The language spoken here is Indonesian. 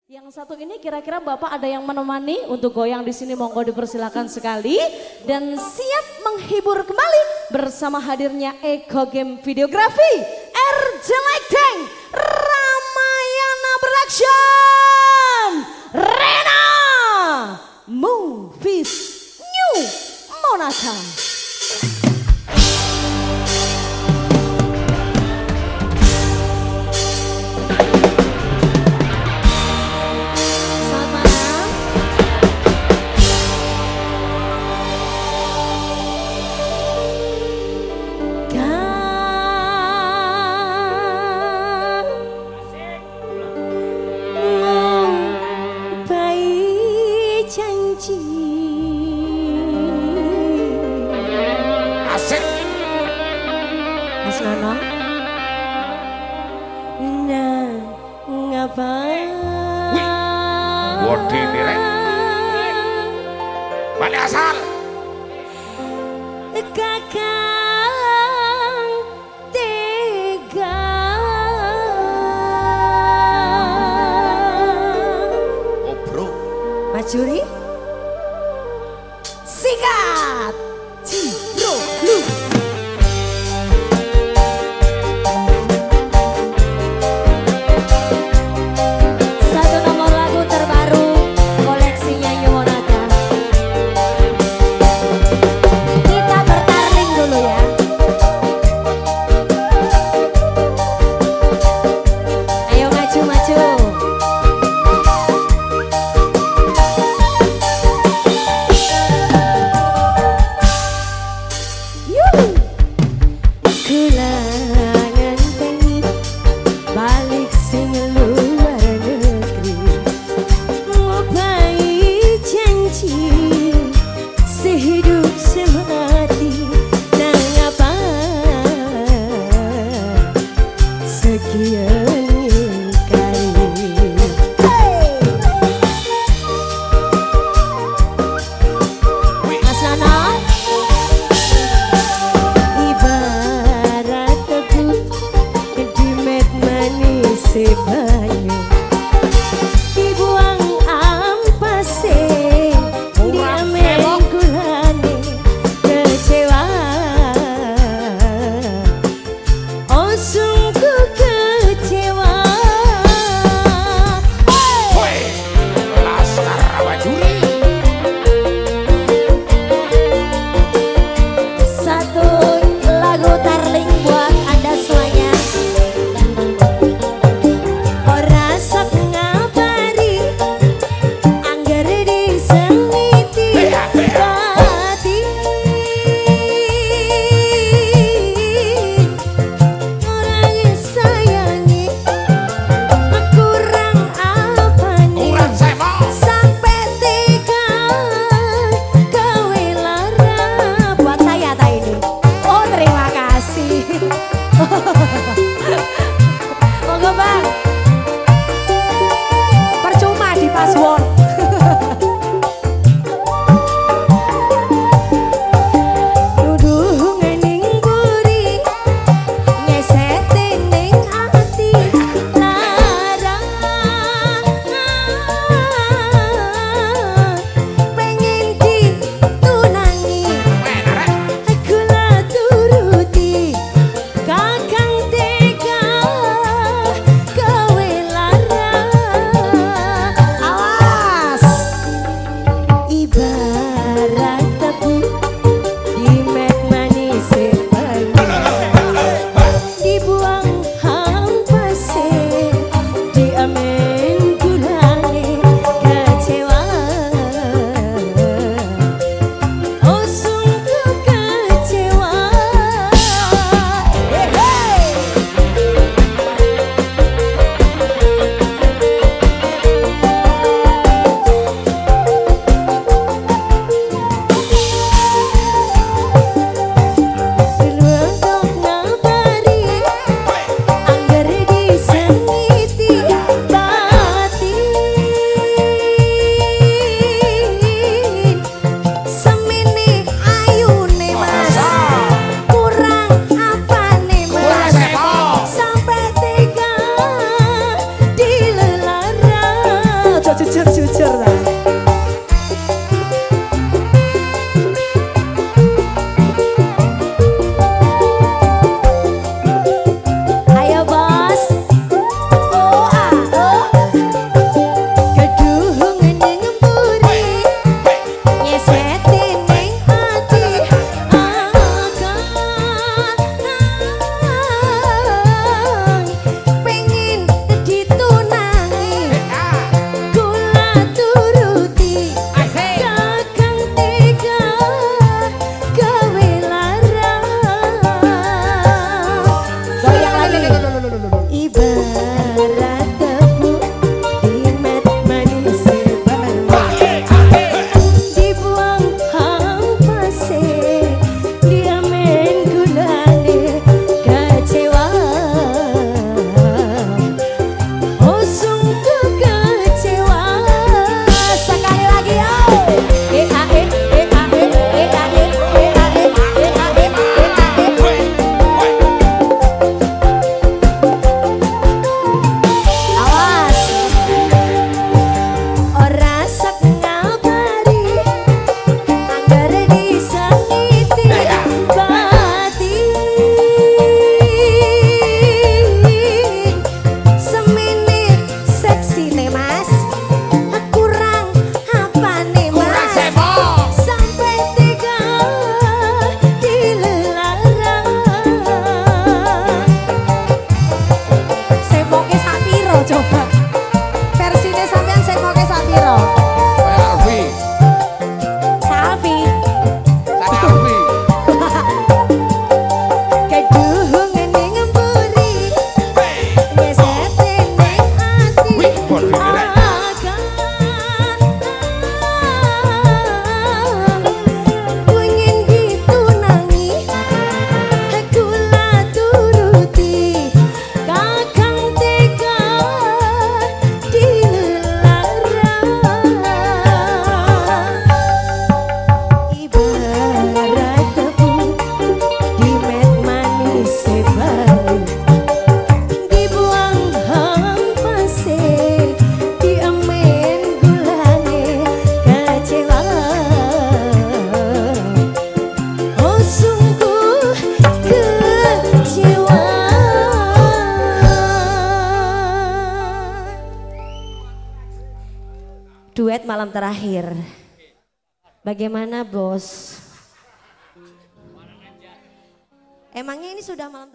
Yang satu ini kira-kira Bapak ada yang menemani untuk goyang di sini, monggo dipersilakan sekali dan siap menghibur kembali bersama hadirnya Eko Game Videografi, RJ Lighting, Ramayana Production, Rena Movies New Monata. Asik. Mas Nono. Nah, ngapain? Wih, gede nih Rek. Balik asal. Kakang tega. Oh bro. Mas Juri. Sikat. Cibro lu. Satu nomor lagu terbaru koleksinya Yumonata. Kita bertanding dulu ya. Ayo maju-maju. Banyu dibuang ampase diamen gulane kecewa oh sungguh kecewa. Woi, Laskar Rawajuri. Satu lagu darling buat Anda semuanya. Monggo Bang. Percuma di password. Duduh ngening buri ngesete ning ati larang pengen ditunangi kula turuti kakang tega kowe lara awak jujur lah. Ayo bos. Oh ah oh. Keduhung ning mburi. Nyeseti ning ati. Pengen ditunangi. Kula turuti. Kakang tega gawe larang. Goyang lagi. Ibarat tebu di met manis sebanyak. Dibuang hampase, diamen gulane kecewa. Oh sungguh kecewa. Sekali lagi yo. Awas. Ora sak ngabari anggar disakiti batin. Semene seksine mas, kurang apane mas, sampai tega dilarang. Semoke sapiro coba versine sampean, semoke sapiro Alfi, Salvi. saya Alfi. Keduhung ning mburi, nyeseti ning ati. Wih, bodoh ini, Rek. Pengen ditunangi, kula turuti. Kakang tega dilarang. Ibarat tebu di met manis sebanyak. Dibuang hampase, diamen gulane kecewa. Oh sungguh kecewa. Duet malam terakhir. Bagaimana bos? Emangnya ini sudah malam terakhir?